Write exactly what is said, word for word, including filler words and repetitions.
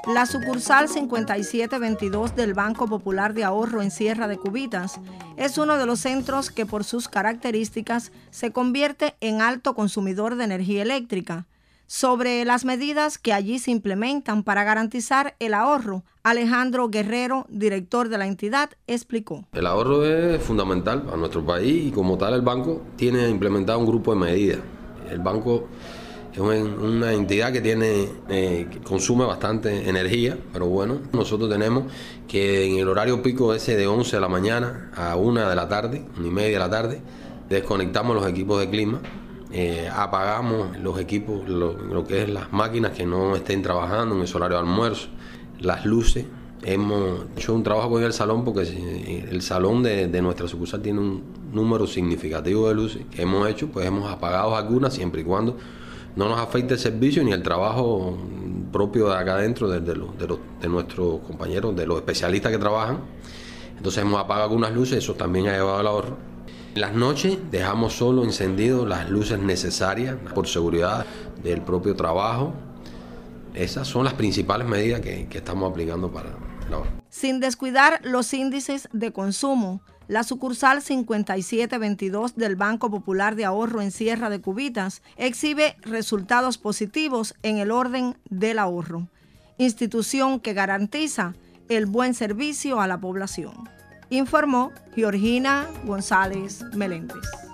La sucursal cincuenta y siete veintidós del Banco Popular de Ahorro en Sierra de Cubitas es uno de los centros que por sus características se convierte en alto consumidor de energía eléctrica. Sobre las medidas que allí se implementan para garantizar el ahorro, Alejandro Guerrero, director de la entidad, explicó. El ahorro es fundamental para nuestro país y como tal el banco tiene implementado un grupo de medidas. El banco es una entidad que tiene eh, que consume bastante energía, pero bueno, nosotros tenemos que en el horario pico ese de once de la mañana a una de la tarde, una y media de la tarde, desconectamos los equipos de clima. Eh, apagamos los equipos, lo, lo que es las máquinas que no estén trabajando en ese horario de almuerzo, las luces. Hemos hecho un trabajo con el salón porque el salón de, de nuestra sucursal tiene un número significativo de luces que hemos hecho, pues hemos apagado algunas siempre y cuando no nos afecte el servicio ni el trabajo propio de acá adentro de, de, los, de, los, de nuestros compañeros, de los especialistas que trabajan. Entonces hemos apagado algunas luces, eso también ha llevado al ahorro. En las noches dejamos solo encendidos las luces necesarias por seguridad del propio trabajo. Esas son las principales medidas que, que estamos aplicando para el ahorro. Sin descuidar los índices de consumo, la sucursal cincuenta y siete veintidós del Banco Popular de Ahorro en Sierra de Cubitas exhibe resultados positivos en el orden del ahorro, institución que garantiza el buen servicio a la población. Informó Georgina González Meléndez.